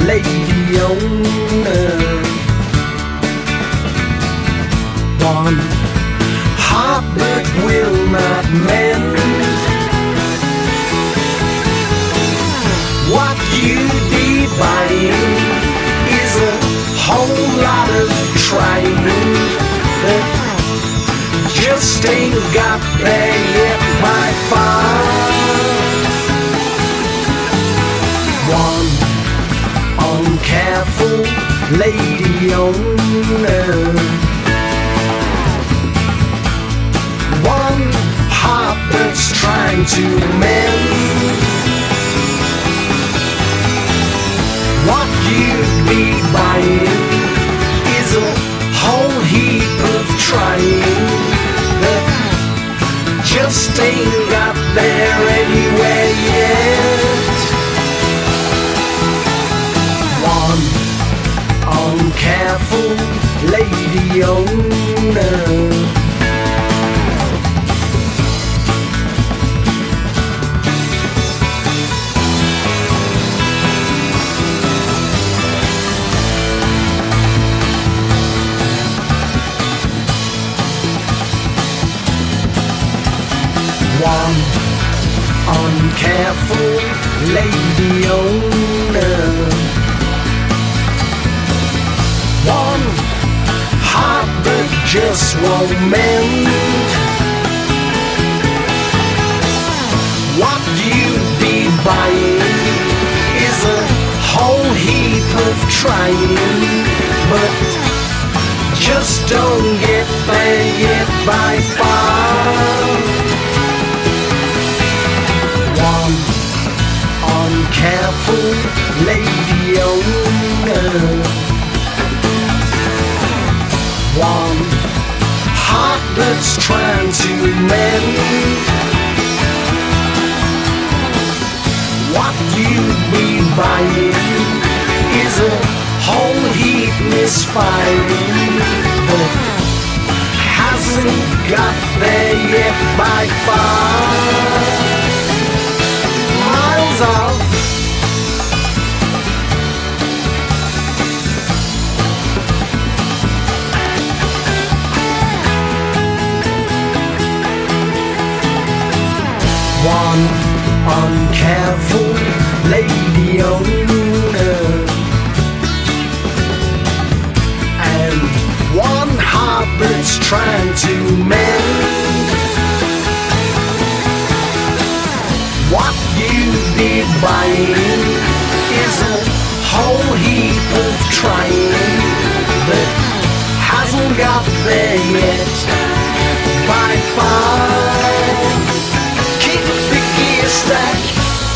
lady owner. One heart that will not mend. What you'd be buying is a whole lot of trying that just ain't got there yet by far. One uncareful lady owner. One heart that's trying to mend. What you'd be buying is a whole heap of trying that just ain't got there anywhere yet. One uncareful lady owner. One uncareful lady owner. One heart that just won't mend. What you'd be buying is a whole heap of trying, but just don't get there yet by far. One uncareful lady owner. One heart that's trying to mend. What you'd be buying is a whole heap misfiring that hasn't got there yet by far. Miles off. One uncareful lady owner. And one heart that's trying to mend. What you'd be buying is a whole heap of trying that hasn't got there yet by far. Kick the gear stack.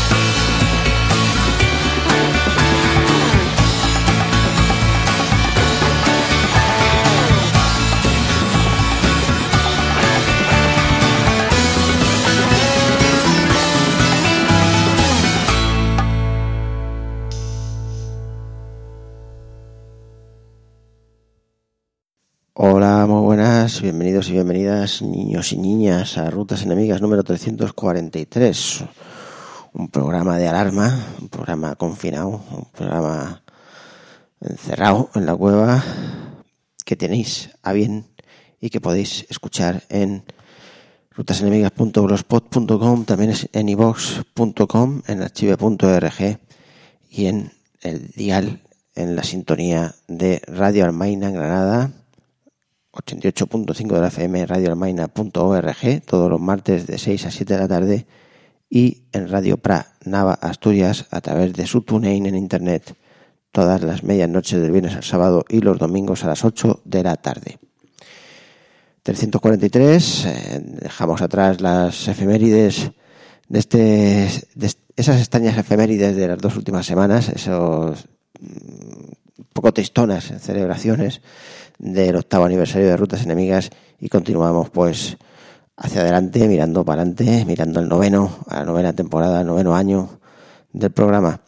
Hola, muy buenas, bienvenidos y bienvenidas niños y niñas a Rutas Enemigas número 343, un programa de alarma, un programa confinado, un programa encerrado en la cueva que tenéis a bien y que podéis escuchar en rutasenemigas.blogspot.com, también en iVoox.com, en archive.org y en el dial, en la sintonía de Radio Almaina en Granada, 88.5 de la FM, radioalmaina.org, todos los martes de 6 a 7 de la tarde, y en Radio Pra Nava, Asturias, a través de su TuneIn en internet, todas las medias noches del viernes al sábado y los domingos a las 8 de la tarde. 343, dejamos atrás las efemérides de esas extrañas efemérides de las dos últimas semanas, esos poco tristonas celebraciones del 8º aniversario de Rutas Enemigas, y continuamos pues hacia adelante, mirando para adelante, mirando a la novena temporada, al 9º año del programa.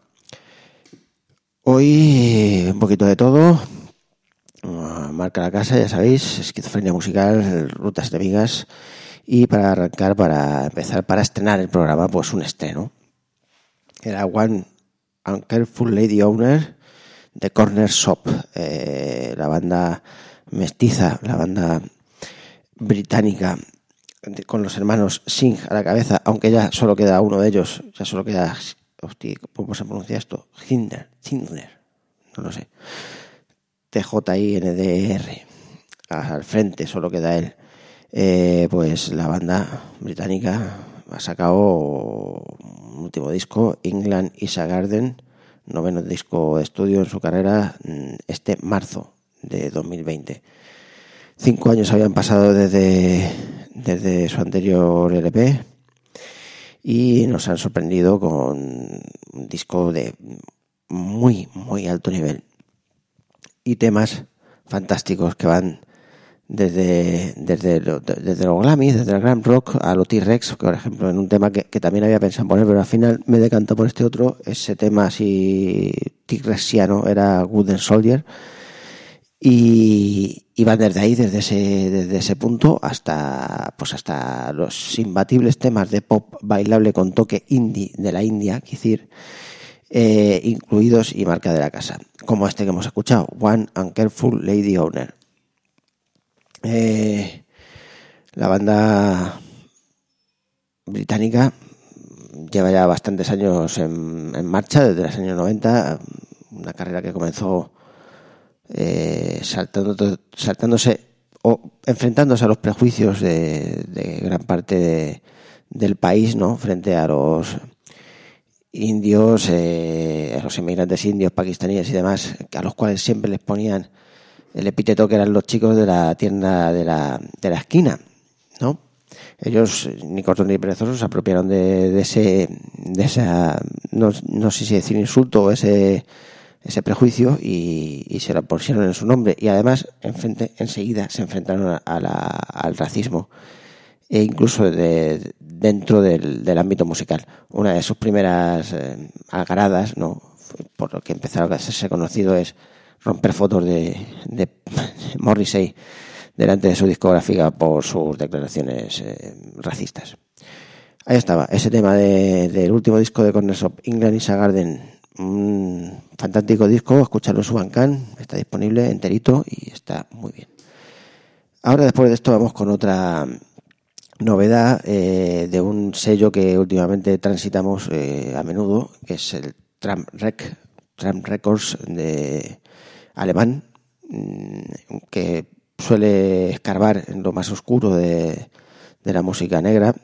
Hoy un poquito de todo, marca la casa, ya sabéis, esquizofrenia musical, Rutas Enemigas, y para arrancar, para empezar, para estrenar el programa, pues un estreno. Era One Uncareful Lady Owner, The Corner Shop, la banda mestiza, la banda británica con los hermanos Singh a la cabeza, aunque ya solo queda uno de ellos, ya solo queda, hostia, ¿cómo se pronuncia esto? Hindler, no lo sé, TJINDR, al frente solo queda él. Pues la banda británica ha sacado un último disco, England is a Garden, 9º disco de estudio en su carrera, este marzo de 2020. 5 años habían pasado desde su anterior LP y nos han sorprendido con un disco de muy, muy alto nivel y temas fantásticos que van desde lo glammy, desde el glam rock a lo T-Rex, por ejemplo, en un tema que también había pensado poner, pero al final me decanto por este otro. Ese tema así T-Rexiano era Wooden Soldier, y van desde ahí, desde ese punto hasta los imbatibles temas de pop bailable con toque indie de la India, es decir, incluidos y marca de la casa, como este que hemos escuchado, One and Careful Lady Owner. La banda británica lleva ya bastantes años en marcha, desde los años 90, una carrera que comenzó saltándose o enfrentándose a los prejuicios de gran parte del país, ¿no?, frente a los indios, a los inmigrantes indios, pakistaníes y demás, a los cuales siempre les ponían el epíteto que eran los chicos de la tienda de la esquina, ¿no? Ellos, ni cortos ni perezosos, se apropiaron de esa, no sé si decir insulto o ese prejuicio y se lo pusieron en su nombre, y además enseguida se enfrentaron al racismo, e incluso dentro del ámbito musical. Una de sus primeras algaradas, ¿no?, por lo que empezaron a hacerse conocido, es romper fotos de Morrissey delante de su discográfica por sus declaraciones racistas. Ahí estaba, ese tema del último disco de Corner Shop, England is a Garden, un fantástico disco, escucharlo en su Bandcamp, está disponible enterito y está muy bien. Ahora, después de esto, vamos con otra novedad de un sello que últimamente transitamos a menudo, que es el Tramp Records de alemán, que suele escarbar en lo más oscuro de la música negra,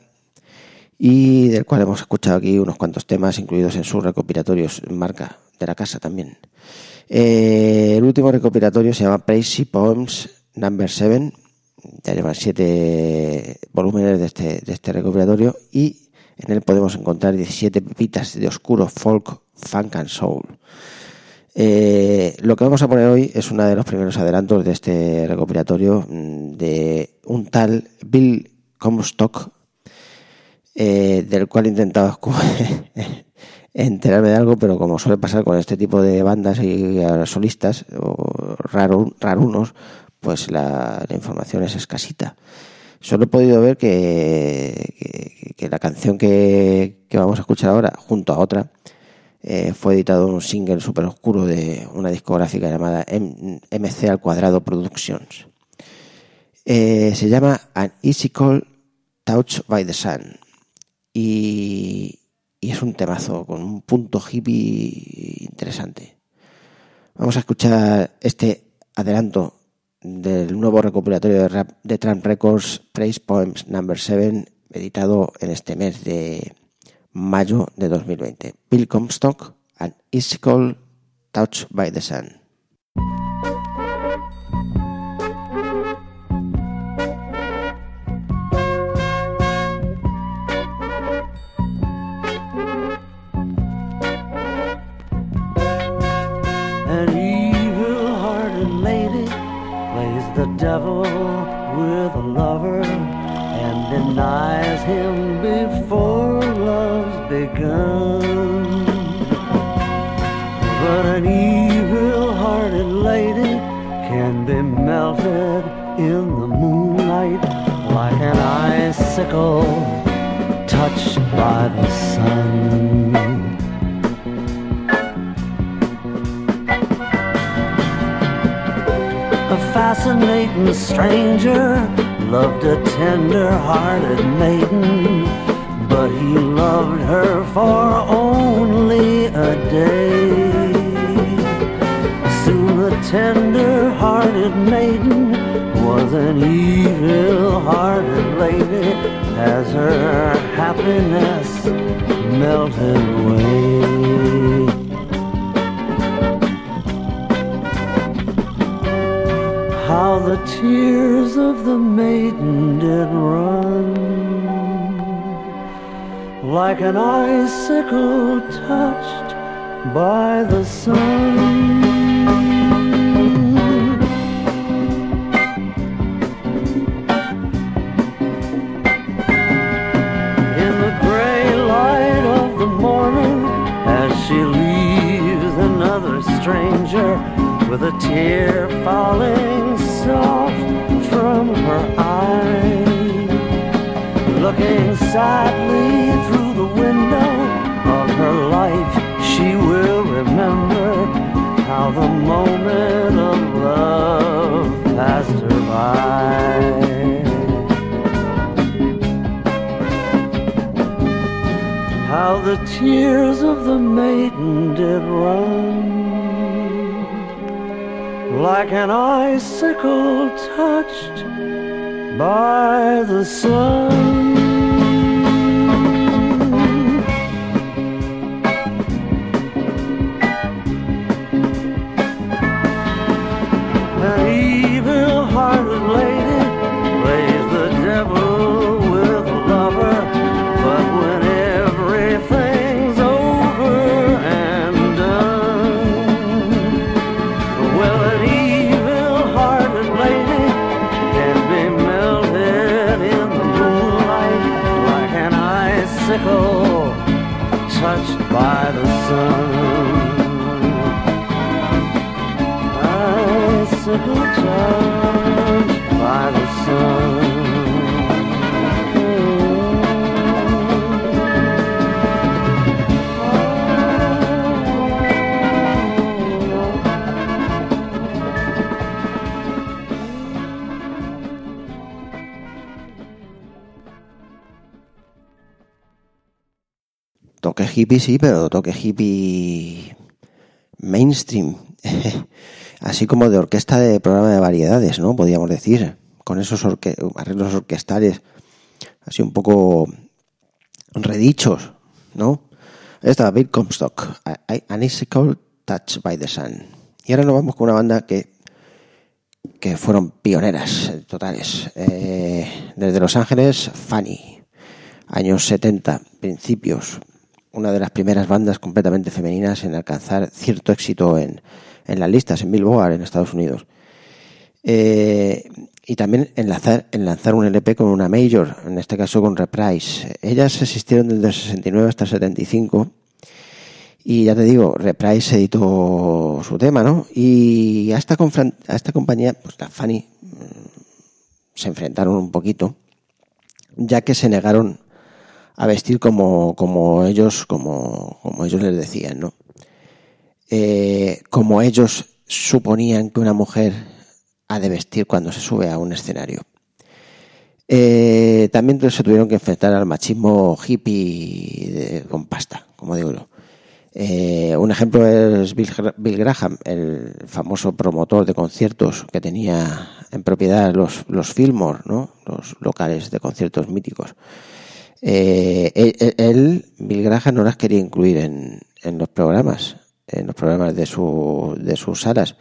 y del cual hemos escuchado aquí unos cuantos temas incluidos en sus recopilatorios, marca de la casa también. El último recopilatorio se llama Crazy Poems No. 7, ya llevan 7 volúmenes de este recopilatorio, y en él podemos encontrar 17 pepitas de oscuro folk, funk and soul. Lo que vamos a poner hoy es uno de los primeros adelantos de este recopilatorio de un tal Bill Comstock, del cual he intentado enterarme de algo, pero como suele pasar con este tipo de bandas y solistas o rarunos, pues la información es escasita. Solo he podido ver que la canción que vamos a escuchar ahora, junto a otra, fue editado en un single súper oscuro de una discográfica llamada MC² Productions. Se llama An Easy Call Touched by the Sun, y es un temazo con un punto hippie interesante. Vamos a escuchar este adelanto del nuevo recopilatorio de rap de Tramp Records, Praise Poems No. 7, editado en este mes de mayo de 2020. Bill Comstock, An Easy Call Touched by the Sun. An evil-hearted lady plays the devil with a lover and denies him before love's begun. But an evil-hearted lady can be melted in the moonlight like an icicle touched by the sun. fascinating stranger loved a tender-hearted maiden, but he loved her for only a day. Soon the tender-hearted maiden was an evil-hearted lady as her happiness melted away. How the tears of the maiden did run, like an icicle touched by the sun. In the gray light of the morning, as she leaves another stranger, with a tear falling soft from her eye, looking sadly through the window of her life, she will remember how the moment of love passed her by. How the tears of the maiden did run, like an icicle touched by the sun. An evil-hearted lady plays the devil with a lover, but when everything's over and done, well, an evil-hearted lady can be melted in the moonlight like an icicle touched by the sun. Icicle touched by the sun. Toque hippie sí, pero toque hippie mainstream. Así como de orquesta de programa de variedades, ¿no? Podríamos decir, con esos arreglos orquestales así un poco redichos, ¿no? Esta Bill Comstock, An Icicle Touched by the Sun. Y ahora nos vamos con una banda que fueron pioneras totales. Desde Los Ángeles, Fanny, años 70, principios. Una de las primeras bandas completamente femeninas en alcanzar cierto éxito en las listas, en Billboard, en Estados Unidos. Y también en lanzar un LP con una major, en este caso con Reprise. Ellas existieron desde el 69 hasta el 75. Y ya te digo, Reprise editó su tema, ¿no? Y a esta compañía, pues la Fanny, se enfrentaron un poquito, ya que se negaron a vestir como ellos les decían, ¿no? Como ellos suponían que una mujer ha de vestir cuando se sube a un escenario. También se tuvieron que enfrentar al machismo hippie con pasta, como digo yo. Un ejemplo es Bill Graham, el famoso promotor de conciertos que tenía en propiedad los Fillmore, ¿no? Los locales de conciertos míticos. Bill Graham no las quería incluir en los programas de sus salas,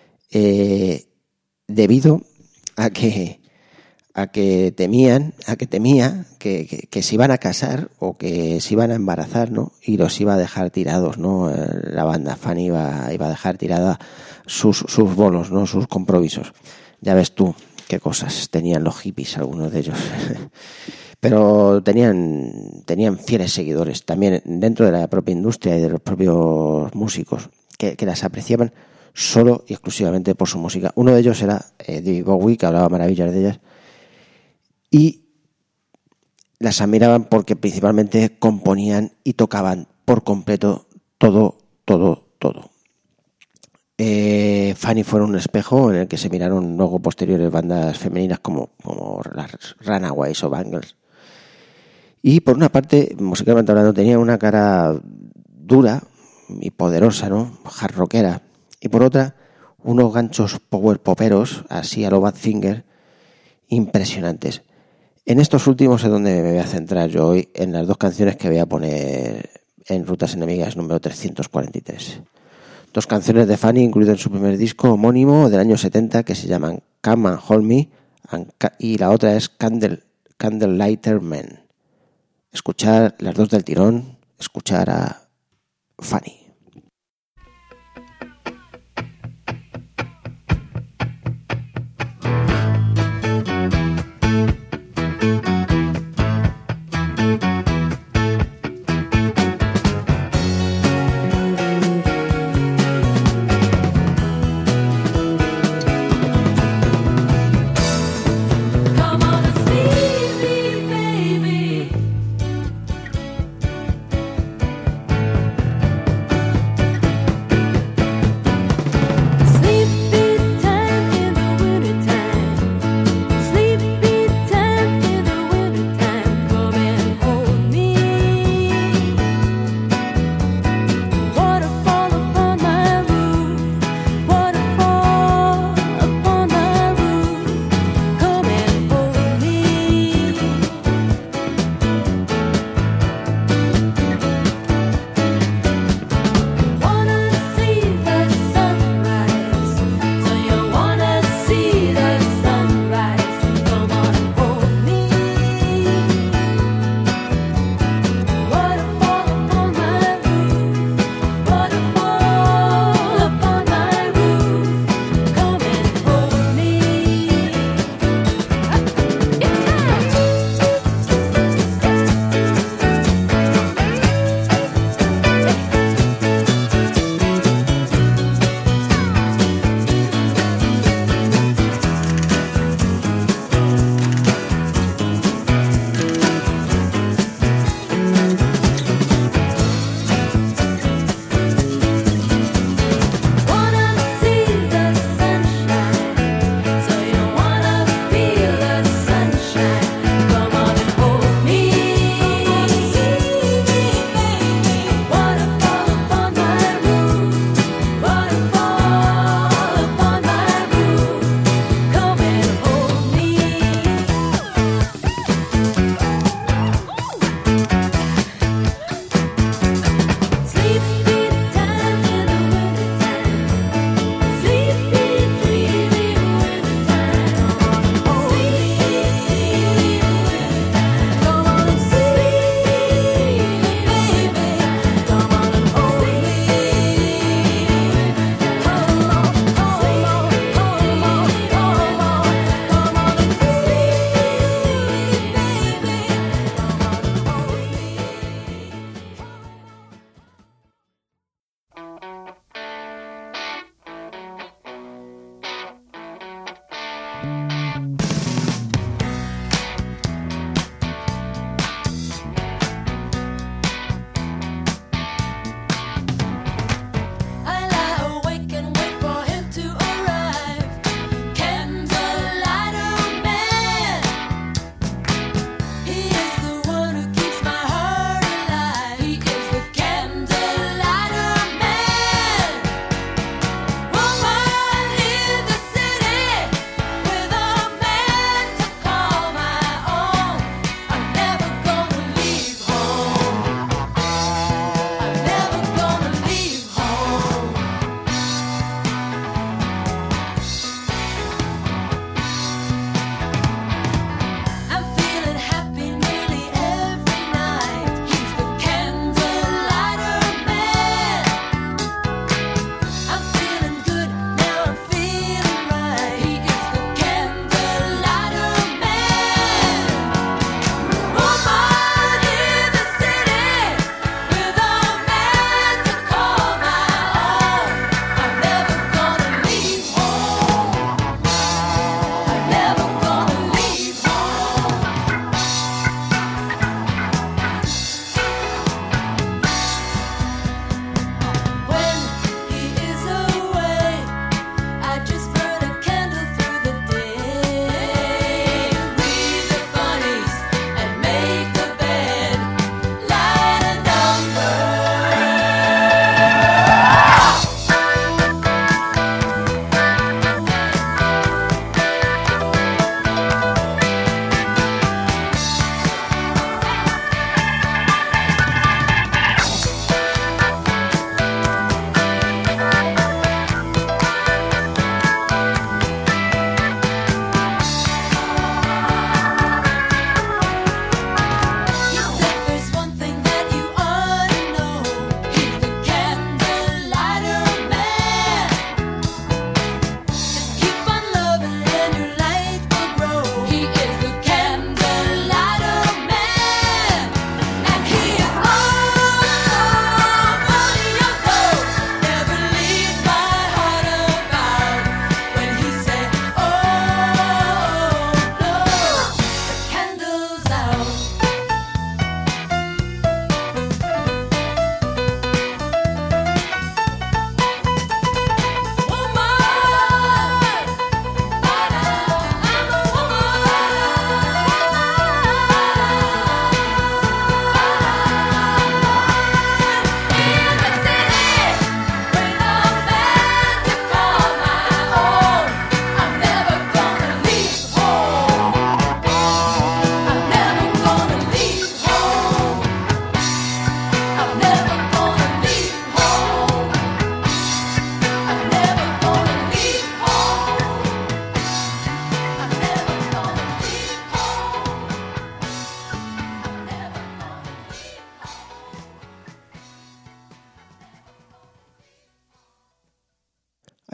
debido a que temía que se iban a casar o que se iban a embarazar, ¿no? Y los iba a dejar tirados, ¿no? La banda Fanny iba a dejar tirada sus bolos, ¿no? Sus compromisos. Ya ves tú qué cosas tenían los hippies, algunos de ellos. Pero tenían fieles seguidores también dentro de la propia industria y de los propios músicos que las apreciaban solo y exclusivamente por su música. Uno de ellos era David Bowie, que hablaba maravillas de ellas, y las admiraban porque principalmente componían y tocaban por completo todo. Fanny fue un espejo en el que se miraron luego posteriores bandas femeninas como las Runaways o Bangles. Y por una parte, musicalmente hablando, tenía una cara dura y poderosa, ¿no? Hard rockera. Y por otra, unos ganchos power poperos, así a lo Badfinger, impresionantes. En estos últimos es donde me voy a centrar yo hoy, en las dos canciones que voy a poner en Rutas Enemigas número 343. Dos canciones de Fanny incluidas en su primer disco homónimo del año 70 que se llaman Come and Hold Me y la otra es Candlelighter Man. Escuchar las dos del tirón, escuchar a Fanny.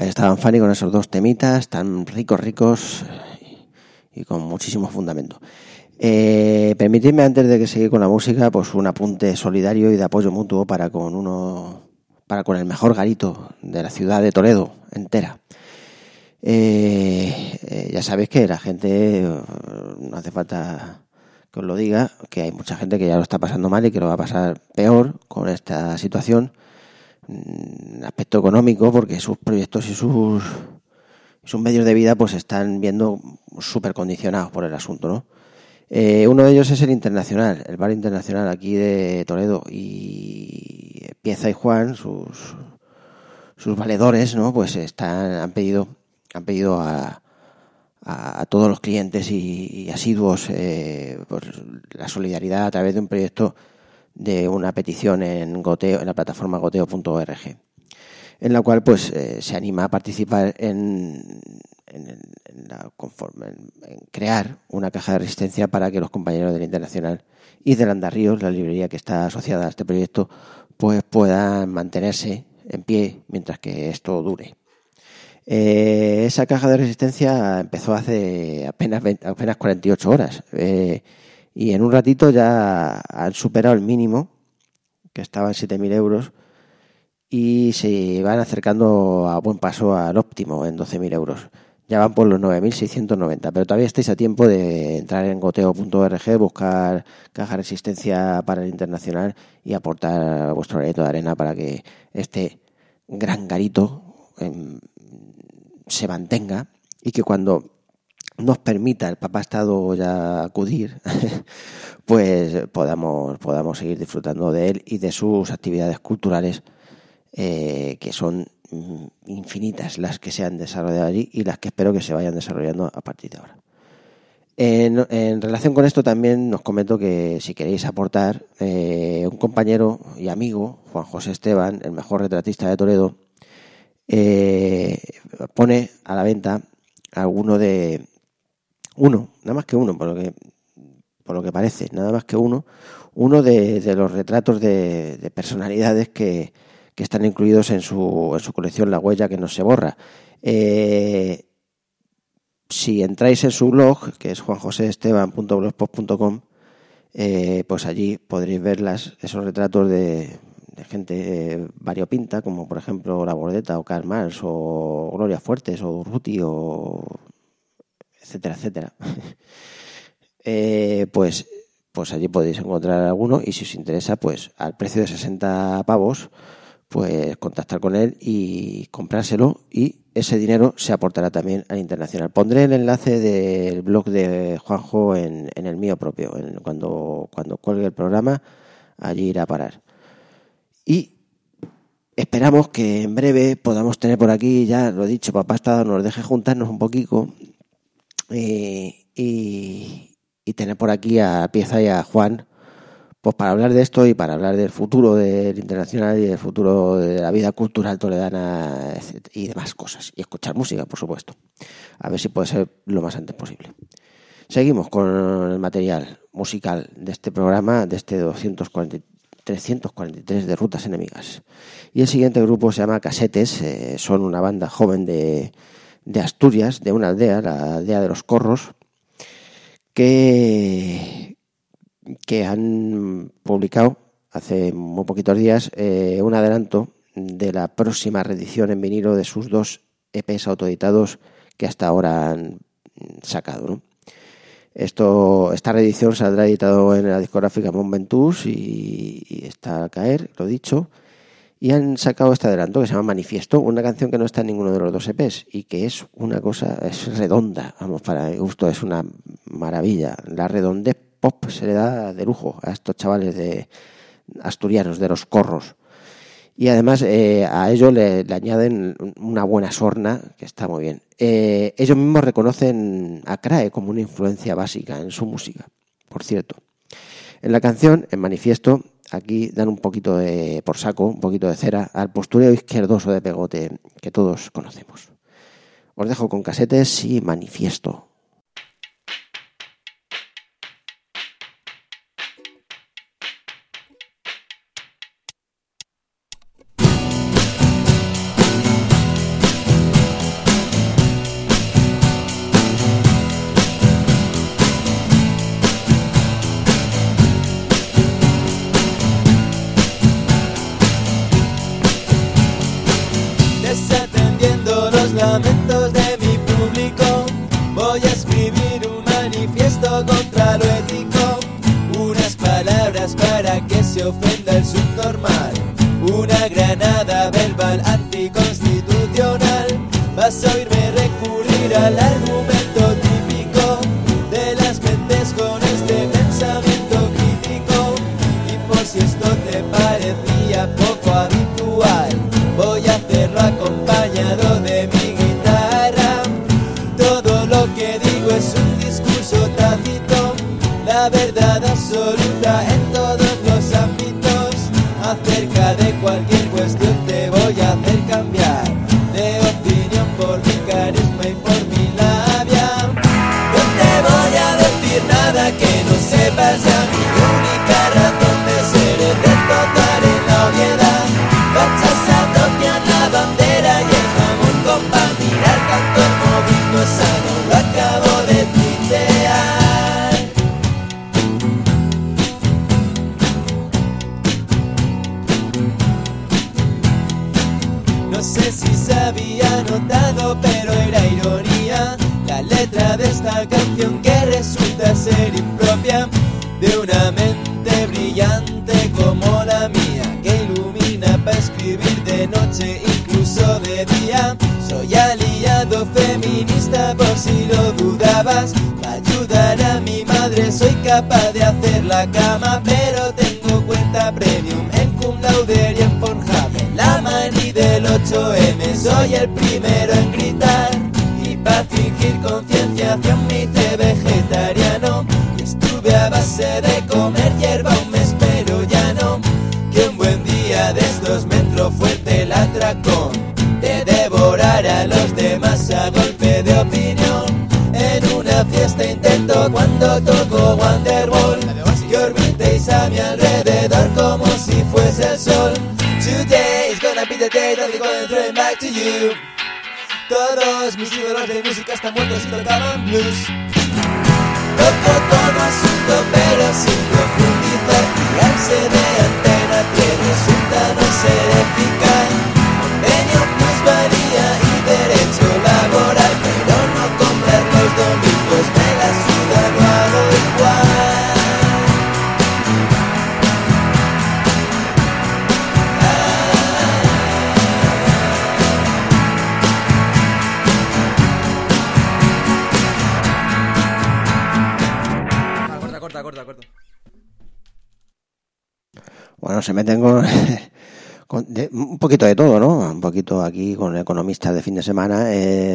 Ahí estaban Fanny con esos dos temitas tan ricos y con muchísimo fundamento. Permitidme, antes de que siga con la música, pues un apunte solidario y de apoyo mutuo para con el mejor garito de la ciudad de Toledo entera. Ya sabéis que la gente, no hace falta que os lo diga, que hay mucha gente que ya lo está pasando mal y que lo va a pasar peor con esta situación, en aspecto económico, porque sus proyectos y sus medios de vida pues están viendo súper condicionados por el asunto, ¿no? Uno de ellos es el Internacional, el bar Internacional aquí de Toledo, y Pieza y Juan, sus valedores, ¿no? Pues han pedido a todos los clientes y asiduos pues la solidaridad a través de un proyecto, de una petición en Goteo, en la plataforma goteo.org, en la cual pues se anima a participar en crear una caja de resistencia para que los compañeros del Internacional y del Andarríos, la librería que está asociada a este proyecto, pues puedan mantenerse en pie mientras que esto dure. Esa caja de resistencia empezó hace apenas 48 horas y en un ratito ya han superado el mínimo, que estaba en 7.000 euros, y se van acercando a buen paso al óptimo en 12.000 euros. Ya van por los 9.690, pero todavía estáis a tiempo de entrar en goteo.org, buscar caja de resistencia para el Internacional y aportar vuestro granito de arena para que este gran garito se mantenga, y que cuando nos permita el Papá Estado ya acudir, pues podamos seguir disfrutando de él y de sus actividades culturales, que son infinitas las que se han desarrollado allí y las que espero que se vayan desarrollando a partir de ahora. En relación con esto también os comento que si queréis aportar, un compañero y amigo, Juan José Esteban, el mejor retratista de Toledo, pone a la venta nada más que uno, por lo que parece, nada más que uno de los retratos de personalidades que están incluidos en su colección La Huella que no se borra. Si entráis en su blog, que es juanjoseesteban.blogspot.com, pues allí podréis ver esos retratos de gente variopinta, como por ejemplo La Bordeta o Karl Marx o Gloria Fuertes o Durruti o etcétera, etcétera. Pues allí podéis encontrar alguno, y si os interesa, pues al precio de 60 pavos, pues contactar con él y comprárselo, y ese dinero se aportará también al Internacional. Pondré el enlace del blog de Juanjo en el mío propio, cuando cuelgue el programa, allí irá a parar. Y esperamos que en breve podamos tener por aquí, ya lo he dicho, Papá Estado nos deje juntarnos un poquito y tener por aquí a Pieza y a Juan, pues para hablar de esto y para hablar del futuro del Internacional y del futuro de la vida cultural toledana y demás cosas, y escuchar música, por supuesto, a ver si puede ser lo más antes posible. Seguimos con el material musical de este programa, de este 343 de Rutas Enemigas, y el siguiente grupo se llama Casetes. Son una banda joven de Asturias, de una aldea, la aldea de los Corros, que han publicado hace muy poquitos días un adelanto de la próxima reedición en vinilo de sus 2 EPs autoeditados que hasta ahora han sacado, ¿no? Esta reedición saldrá editado en la discográfica Mont Ventoux y está a caer, lo dicho, y han sacado este adelanto que se llama Manifiesto, una canción que no está en ninguno de los 2 EPs y que es una cosa, es redonda, vamos, para mi gusto es una maravilla. La redondez pop se le da de lujo a estos chavales de asturianos, de los Corros, y además a ellos le añaden una buena sorna que está muy bien. Ellos mismos reconocen a Crae como una influencia básica en su música, por cierto. En la canción, en Manifiesto, aquí dan un poquito por saco, un poquito de cera al postureo izquierdoso de pegote que todos conocemos. Os dejo con Casetes y Manifiesto. escribir un manifiesto contra lo ético, unas palabras para que se ofenda el subnormal, una granada verbal anticonstitucional. Vas a oírme recurrir al argumento típico de las mentes con este pensamiento crítico. Y por si esto te parecía poco habitual, voy a hacerlo acompañado de mi guitarra. Todo lo que digo es un discurso tácito, la verdad absoluta en todos los ámbitos. Acerca de cualquier cuestión te voy a hacer cambiar de opinión por mi carisma y por mi labia. No te voy a decir nada que no sepas ya. Mi única razón de ser es de tocar en la obviedad. Fachas apropian la bandera y el jamón con pan. Mirar tanto el movimiento sano, lo acabo de tuitear. No sé si se había notado, pero era ironía la letra de esta canción que resulta ser impropia de una mente brillante como la mía, que ilumina para escribir de noche, incluso de día. Soy aliado feminista por si lo dudabas, para ayudar a mi madre soy capaz de hacer la cama, pero tengo cuenta premium en Cum Laude y en Pornhub. En la mani del 8M soy el primero en gritar, y para fingir concienciación me hice vegetariano. Y estuve a base de comer hierba un mes, pero ya no. Que un buen día de estos me entró fuerte el atracón de devorar a los demás a golpe de opinión. En una fiesta intento cuando toco Wonderwall que orbitéis a mi alrededor como si fuese el sol. Today is gonna be the day that they're gonna throw it back to you. Todos mis ídolos de música están muertos y tocaban blues. Toco todo asunto pero sin profundizar, fiarse de Antena 3 resulta no ser eficaz. Convenio, plusvalía y derecho laboral, pero no comprar los domingos, me la suda, lo hago igual. Corta. Bueno, se meten con un poquito de todo, ¿no? Un poquito aquí con economistas de fin de semana,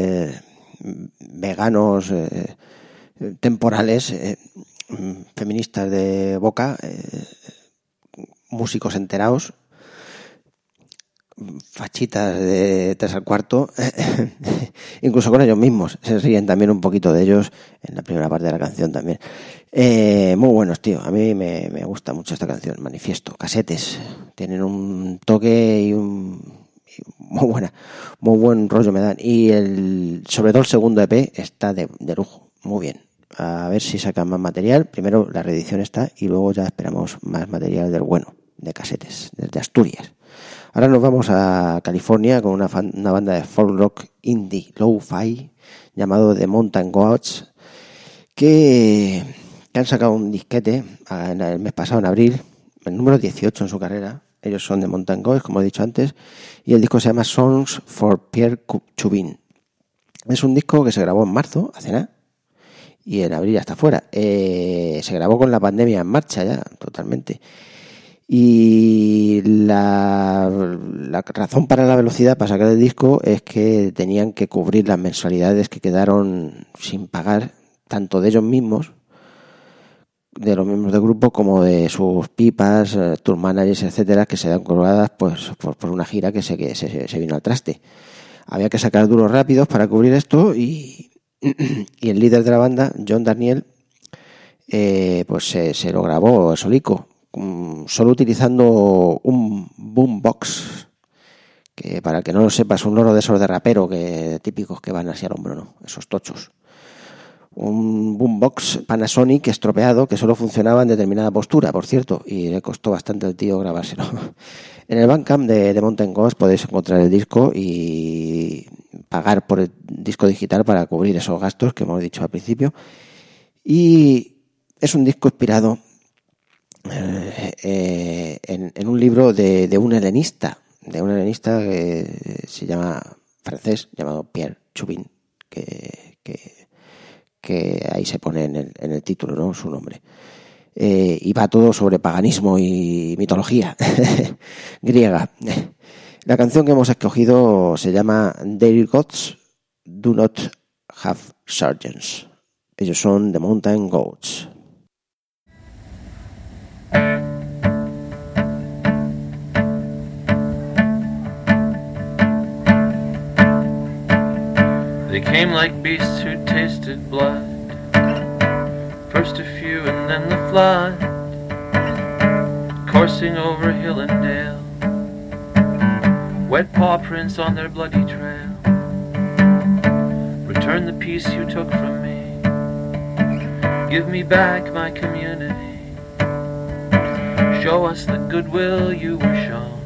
veganos temporales, feministas de boca, músicos enterados, fachitas de 3 al cuarto, incluso con ellos mismos se ríen también un poquito de ellos en la primera parte de la canción también. Muy buenos, tío, a mí me gusta mucho esta canción, Manifiesto, Casetes, tienen un toque y muy buen rollo me dan, y sobre todo el segundo EP está de lujo, muy bien. A ver si sacan más material, primero la reedición está y luego ya esperamos más material del bueno, de Casetes, desde Asturias. Ahora nos vamos a California con una banda de folk rock indie lo-fi llamado The Mountain Goats, que han sacado un disquete el mes pasado, en abril, el número 18 en su carrera. Ellos son The Mountain Goats, como he dicho antes, y el disco se llama Songs for Pierre Chubin. Es un disco que se grabó en marzo, hace nada, y en abril ya está fuera. Se grabó con la pandemia en marcha ya, totalmente. Y la razón para la velocidad para sacar el disco es que tenían que cubrir las mensualidades que quedaron sin pagar, tanto de ellos mismos, de los miembros del grupo, como de sus pipas, tour managers, etcétera, que se dan colgadas pues por una gira que se vino al traste. Había que sacar duros rápidos para cubrir esto y el líder de la banda, John Darnielle, pues se lo grabó solico, solo utilizando un boombox, que para el que no lo sepa es un loro de esos de rapero típicos que van así al hombro, ¿no? Esos tochos. Un boombox Panasonic estropeado que solo funcionaba en determinada postura, por cierto, y le costó bastante al tío grabárselo. En el Bandcamp de Mountain Goats podéis encontrar el disco y pagar por el disco digital para cubrir esos gastos que hemos dicho al principio. Y es un disco inspirado en un libro de un helenista que se llama francés, llamado Pierre Chubin, que ahí se pone en el título, ¿no?, su nombre. Y va todo sobre paganismo y mitología griega. La canción que hemos escogido se llama Their Gods Do Not Have Surgeons. Ellos son The Mountain Goats. They came like beasts who tasted blood. First a few and then the flood, coursing over hill and dale, wet paw prints on their bloody trail. Return the peace you took from me, give me back my community, show us the goodwill you were shown,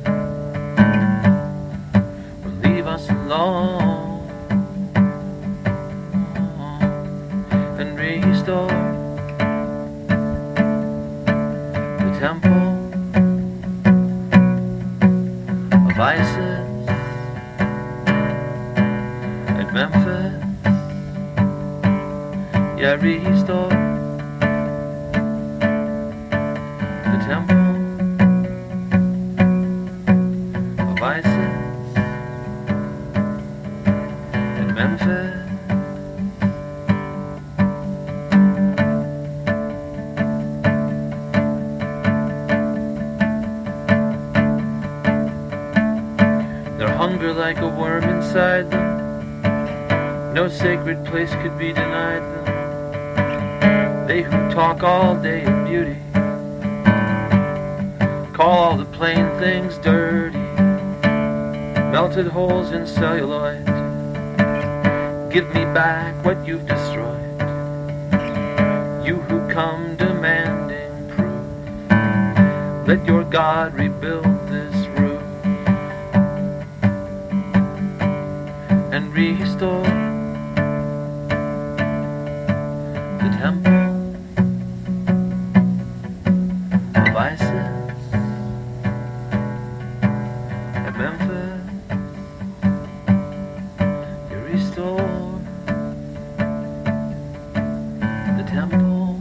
or leave us alone, and restore the temple of Isis at Memphis. Yeah, restore the temple of Isis at Memphis. Like a worm inside them, no sacred place could be denied them. They who talk all day of beauty call all the plain things dirty, melted holes in celluloid. Give me back what you've destroyed, you who come demanding proof. Let your God rebuild this roof and restore the temple of Isis at Memphis. You restore the temple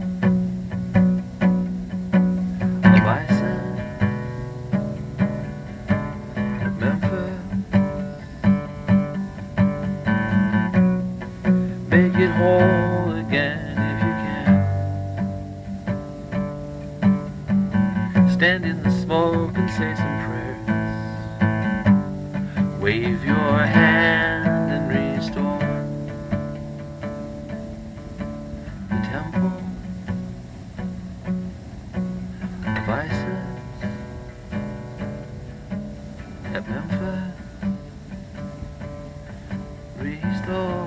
of Isis at Memphis. Make it whole again if you can. Stand in the smoke and say some prayers. Wave your hand and restore the temple of Isis at Memphis. Restore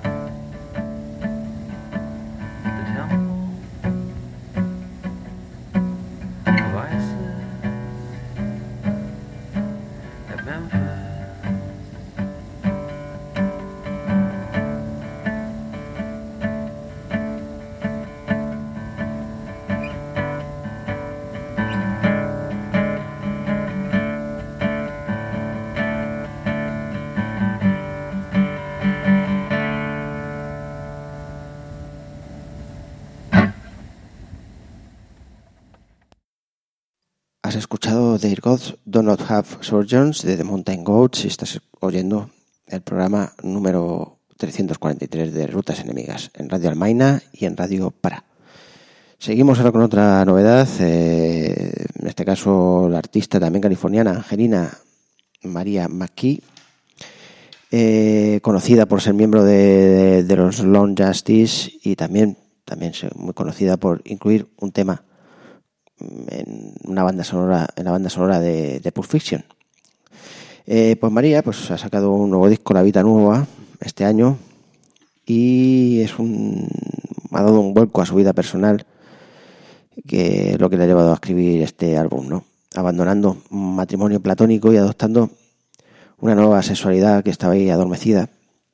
Has escuchado Their Gods Do Not Have Surgeons de The Mountain Goats y estás oyendo el programa número 343 de Rutas Enemigas en Radio Almaina y en Radio Para. Seguimos ahora con otra novedad, en este caso la artista también californiana Angelina Maria McKee, conocida por ser miembro de los Long Justice y también muy conocida por incluir un tema en la banda sonora de Pulp Fiction. Pues María ha sacado un nuevo disco, La Vida Nueva, este año, y ha dado un vuelco a su vida personal, que es lo que le ha llevado a escribir este álbum, ¿no? Abandonando un matrimonio platónico y adoptando una nueva sexualidad que estaba ahí adormecida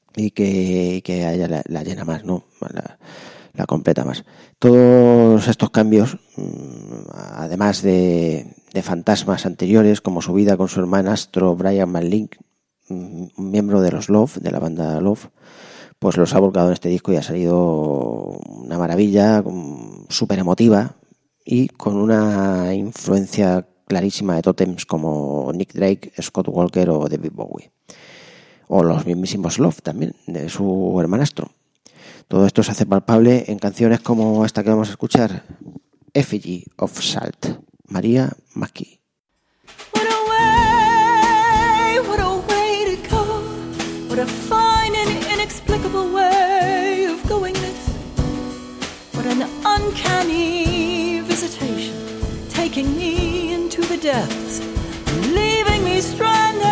y que a ella la llena más, ¿no? La completa más. Todos estos cambios, además de fantasmas anteriores, como su vida con su hermanastro Brian McLink, un miembro de los Love, de la banda Love, pues los ha volcado en este disco y ha salido una maravilla, súper emotiva y con una influencia clarísima de tótems como Nick Drake, Scott Walker o David Bowie. O los mismísimos Love también, de su hermanastro. Todo esto se hace palpable en canciones como esta que vamos a escuchar, Effigy of Salt, Maria McKee. What a way to go. What a fine and inexplicable way of going this. What an uncanny visitation, taking me into the depths, leaving me stranded.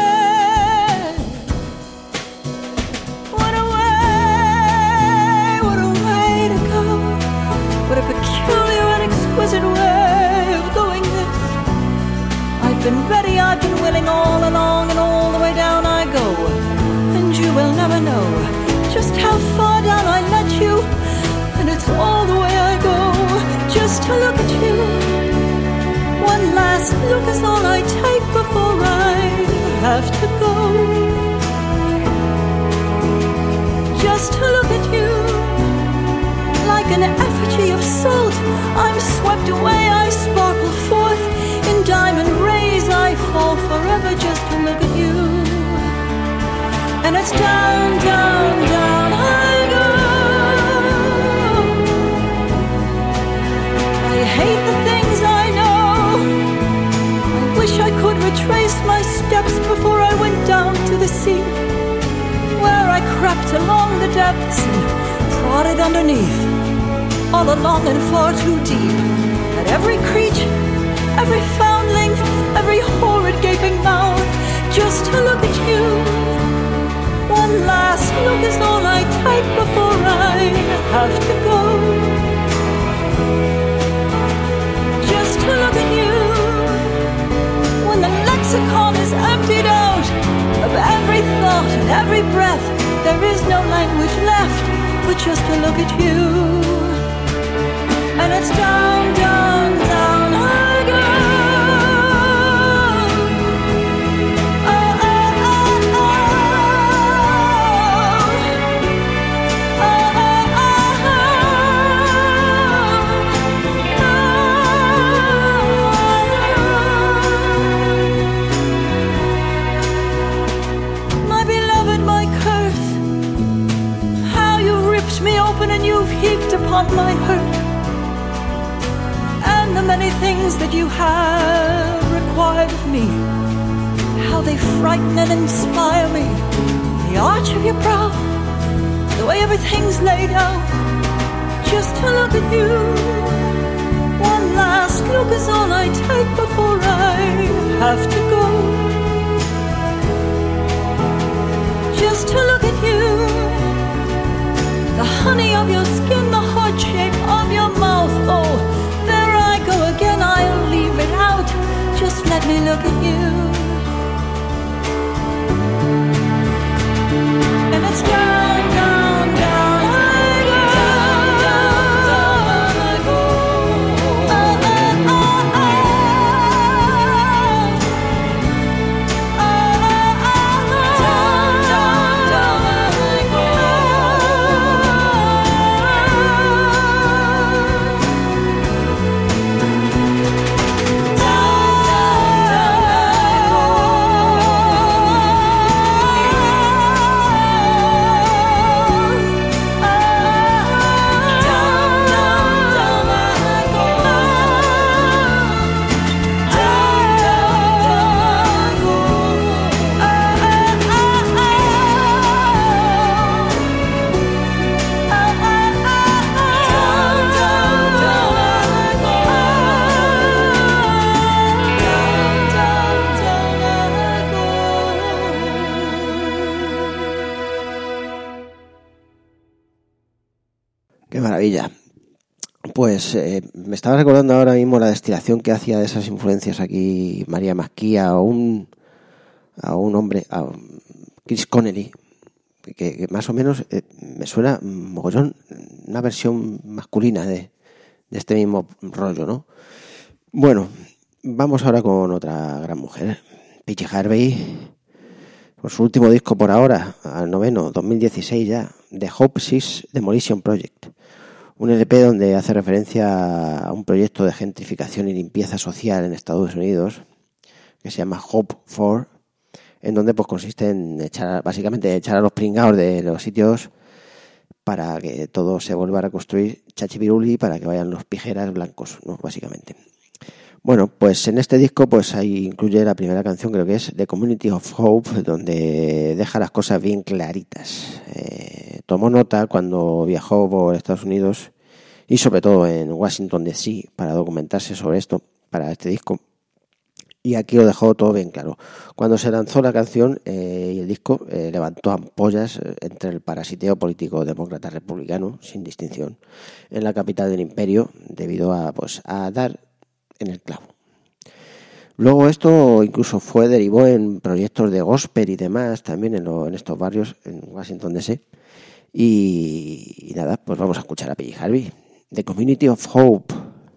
What a peculiar and exquisite way of going this. I've been ready, I've been willing all along, and all the way down I go. And you will never know just how far down I let you. And it's all the way I go, just to look at you. One last look is all I take before I have to go. Just to look at you. Like an effigy of salt, I'm swept away, I sparkle forth. In diamond rays I fall forever just to look at you. And it's down, down, down I go. I hate the things I know. I wish I could retrace my steps before I went down to the sea, where I crept along the depths and prodded underneath, all along and far too deep, at every creature, every foundling, every horrid gaping mouth, just to look at you. One last look is all I take before I have to go. Just to look at you. When the lexicon is emptied out of every thought and every breath, there is no language left but just to look at you. And it's down, down, down I go. Oh, oh, oh, oh. Oh, oh, oh, oh. My beloved, my curse, how you ripped me open and you've heaped upon my hurt the many things that you have required of me, how they frighten and inspire me. The arch of your brow, the way everything's laid out, just to look at you. One last look is all I take before I have to go. Just to look at you. The honey of your skin, the heart shape of your mouth, oh, go again, I'll leave it out. Just let me look at you. And it's down, down, down I go. Down, down I go. Oh, oh, oh, oh. Oh, oh, oh, oh. Down, down, down I go. Qué maravilla. Pues me estaba recordando ahora mismo la destilación que hacía de esas influencias aquí Maria McKee a un hombre, a Chris Connelly, que más o menos me suena mogollón, una versión masculina de este mismo rollo, ¿no? Bueno, vamos ahora con otra gran mujer, PJ Harvey, por su último disco por ahora, al noveno, 2016 ya, The Hope Six Demolition Project. Un LP donde hace referencia a un proyecto de gentrificación y limpieza social en Estados Unidos que se llama Hope 4, en donde pues consiste en básicamente echar a los pringados de los sitios para que todo se vuelva a reconstruir chachipiruli, para que vayan los pijeras blancos, ¿no? Básicamente. Bueno, pues en este disco pues ahí incluye la primera canción, creo que es The Community of Hope, donde deja las cosas bien claritas. Tomó nota cuando viajó por Estados Unidos y sobre todo en Washington DC para documentarse sobre esto, para este disco. Y aquí lo dejó todo bien claro. Cuando se lanzó la canción y el disco, levantó ampollas entre el parasiteo político demócrata republicano, sin distinción, en la capital del imperio, debido a dar en el clavo. Luego esto incluso derivó en proyectos de gospel y demás, también en estos barrios, en Washington DC. Y nada, pues vamos a escuchar a PJ Harvey, The Community of Hope.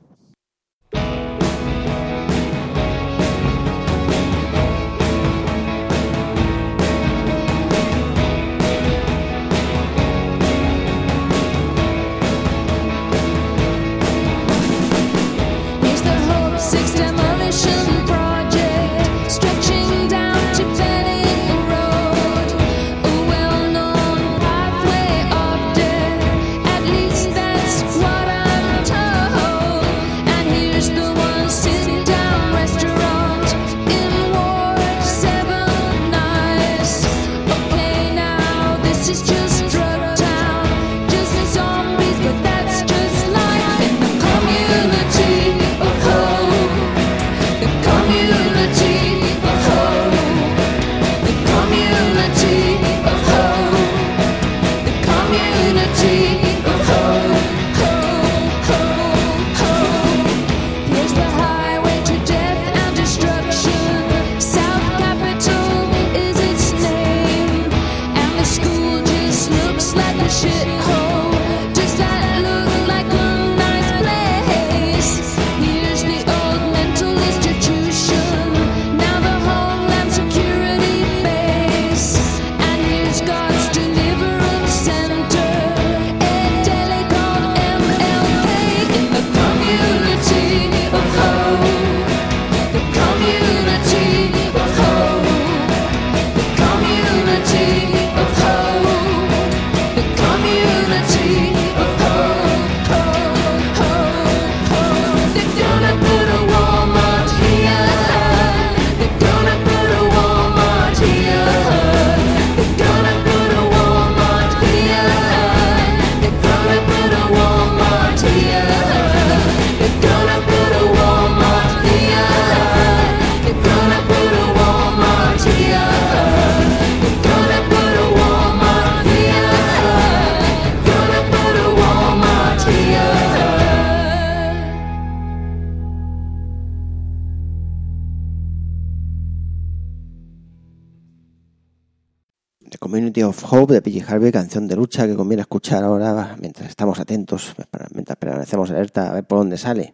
Community of Hope de PJ Harvey, canción de lucha que conviene escuchar ahora mientras estamos atentos, mientras permanecemos alerta a ver por dónde sale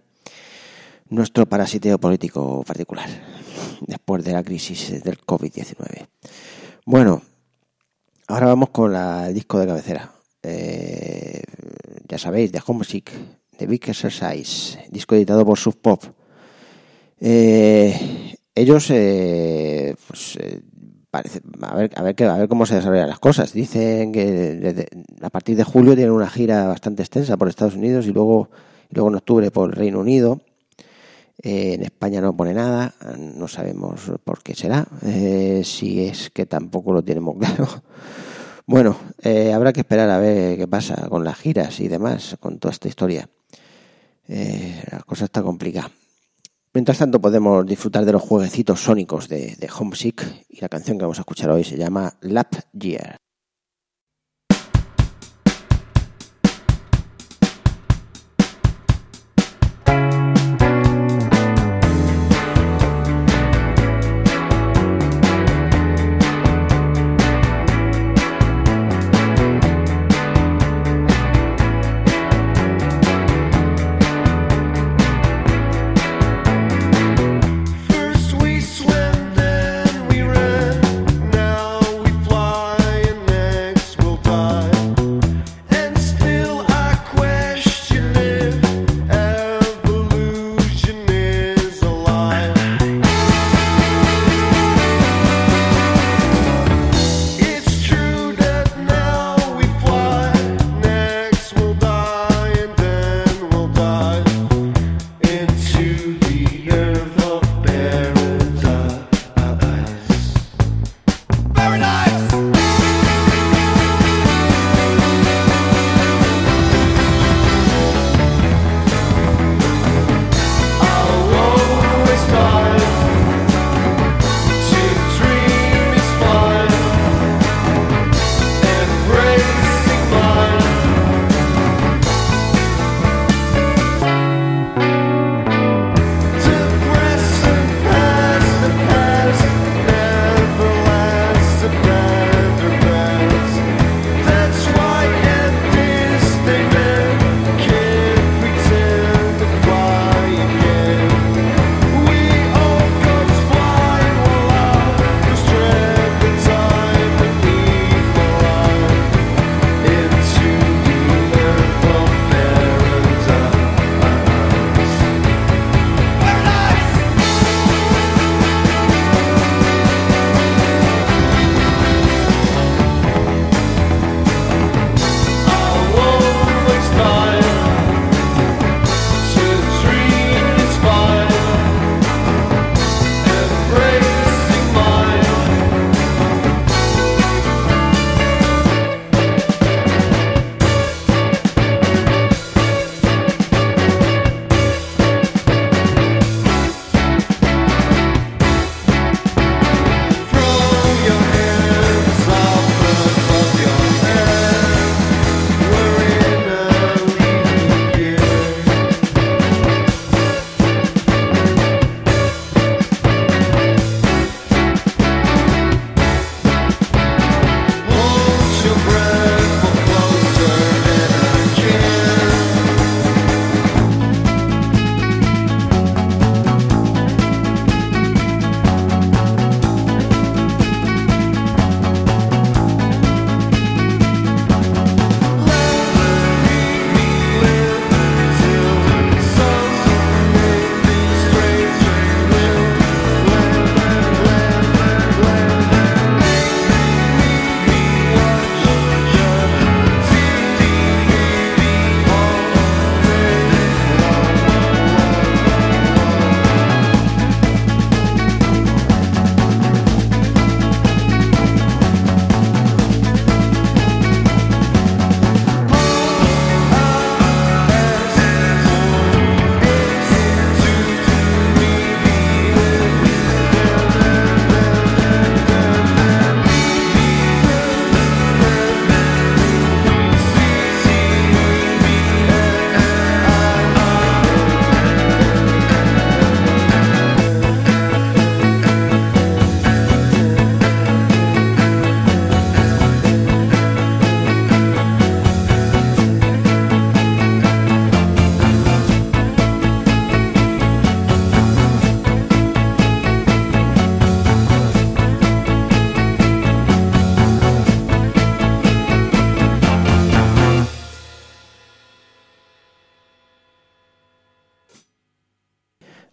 nuestro parasiteo político particular después de la crisis del COVID-19. Bueno, ahora vamos con el disco de cabecera. Ya sabéis, The Homesick, The Big Exercise, disco editado por Sub Pop. Ellos parece, a ver cómo se desarrollan las cosas. Dicen que a partir de julio tienen una gira bastante extensa por Estados Unidos y luego en octubre por el Reino Unido. En España no pone nada, no sabemos por qué será, si es que tampoco lo tenemos claro. Bueno, habrá que esperar a ver qué pasa con las giras y demás, con toda esta historia. La cosa está complicada. Mientras tanto podemos disfrutar de los jueguecitos sónicos de Homesick, y la canción que vamos a escuchar hoy se llama Lap Year.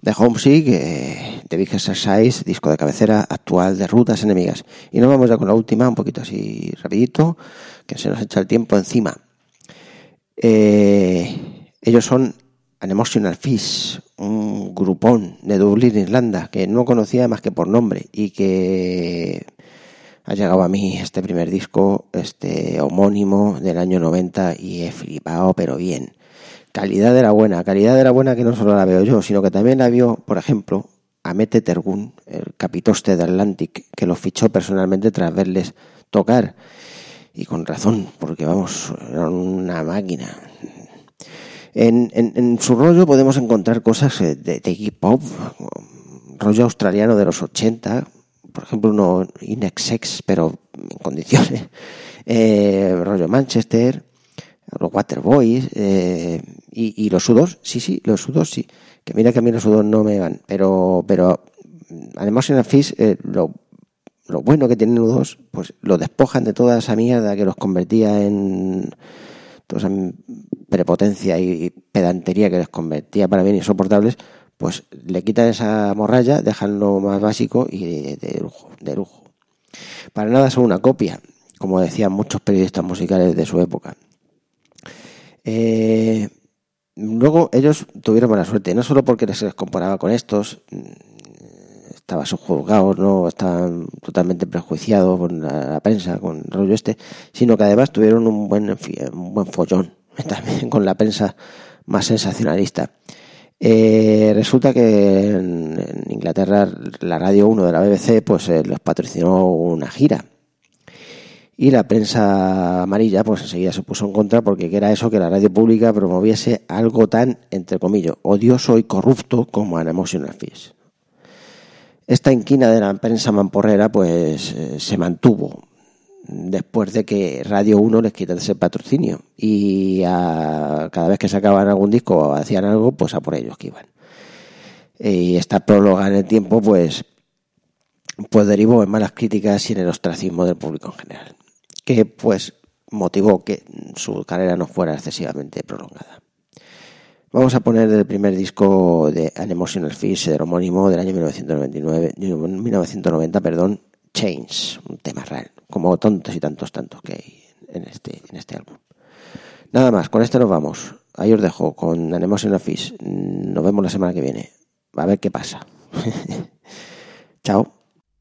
The Homesick, The Big Exercise, disco de cabecera actual de Rutas Enemigas. Y nos vamos ya con la última, un poquito así rapidito, que se nos echa el tiempo encima. Ellos son An Emotional Fish, un grupón de Dublín, Irlanda, que no conocía más que por nombre y que ha llegado a mí este primer disco, homónimo del año 90, y he flipado, pero bien. Calidad de la buena que no solo la veo yo, sino que también la vio, por ejemplo, Amete Tergun, el capitoste de Atlantic, que los fichó personalmente tras verles tocar. Y con razón, porque vamos, eran una máquina. En su rollo podemos encontrar cosas de hip hop, rollo australiano de los 80, por ejemplo uno Inexex, pero en condiciones, rollo Manchester, los Waterboys, y los U2, sí, los U2 sí, que mira que a mí los U2 no me van, pero además en el Fish, lo bueno que tienen U2, pues lo despojan de toda esa mierda que los convertía en toda esa prepotencia y pedantería que les convertía para bien insoportables, pues le quitan esa morralla, dejan lo más básico y de lujo. Para nada son una copia, como decían muchos periodistas musicales de su época. Luego ellos tuvieron mala suerte, no solo porque se les comparaba con estos, estaban subjuzgados, no estaban totalmente prejuiciados con la prensa, con el rollo sino que además tuvieron un buen follón también con la prensa más sensacionalista. Resulta que en Inglaterra la Radio 1 de la BBC pues les patrocinó una gira. Y la prensa amarilla pues enseguida se puso en contra porque era eso, que la radio pública promoviese algo tan, entre comillas, odioso y corrupto como An Emotional Fish. Esta inquina de la prensa mamporrera pues se mantuvo después de que Radio 1 les quitase ese patrocinio y cada vez que sacaban algún disco o hacían algo, pues a por ellos que iban. Y esta próloga en el tiempo pues derivó en malas críticas y en el ostracismo del público en general, que pues motivó que su carrera no fuera excesivamente prolongada. Vamos a poner del primer disco de An Emotional Fish, del homónimo del año 1990, Change, un tema real, como tantos y tantos que hay en este álbum. Nada más, con este nos vamos. Ahí os dejo con An Emotional Fish. Nos vemos la semana que viene. A ver qué pasa. Chao.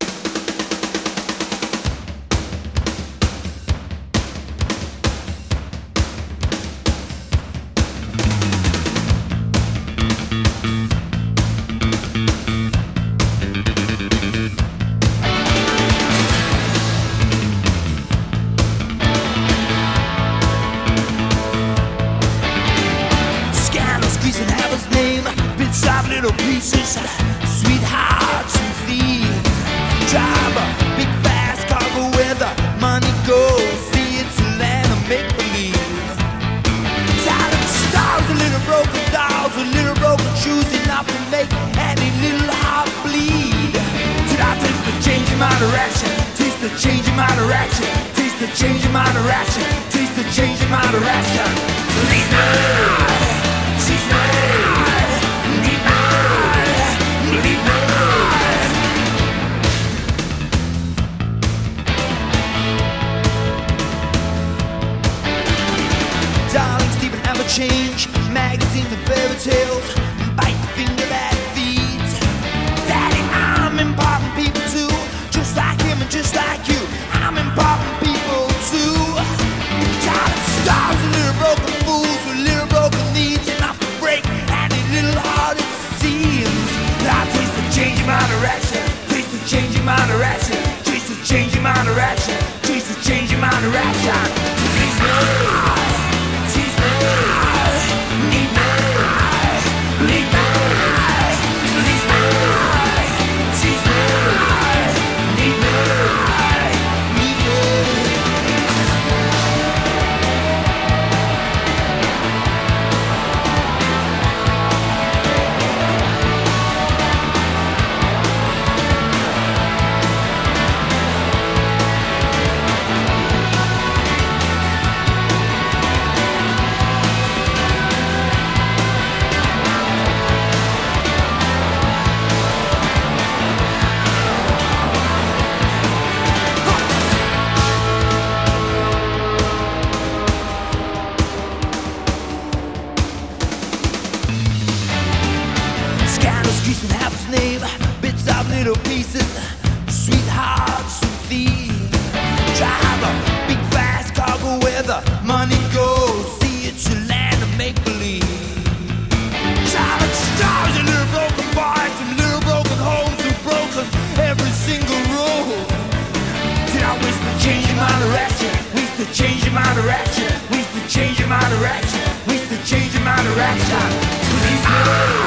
Little pieces, sweethearts and thieves. Drive a big fast cargo where the money goes. See, it's a land of make-believe. Tired of stars, a little broken dolls, a little broken shoes, enough to make any little heart bleed. Did I taste the change in my direction? Taste the change in my direction. Taste the change in my direction. Taste the change in my direction. Leave me, she's me. Change magazines and fairy tales, bite the finger that feeds. Daddy, I'm important people too, just like him and just like you. I'm important people too. Tired of stars and little broken fools with little broken needs, enough to break any little heart it seems. I taste the change in my direction, taste the change in my direction, taste the change in my direction, taste the change in my direction. Tease me, tease me. Piece and half his name, bits of little pieces, sweethearts and thieves. Drive a big fast cargo where the money goes. See, it's a land of make-believe. Driving stars and little broken boys from little broken homes who broken every single rule. Did I wish to change my direction? Wish to change my direction. Wish to change my direction. Wish to change my direction. Please,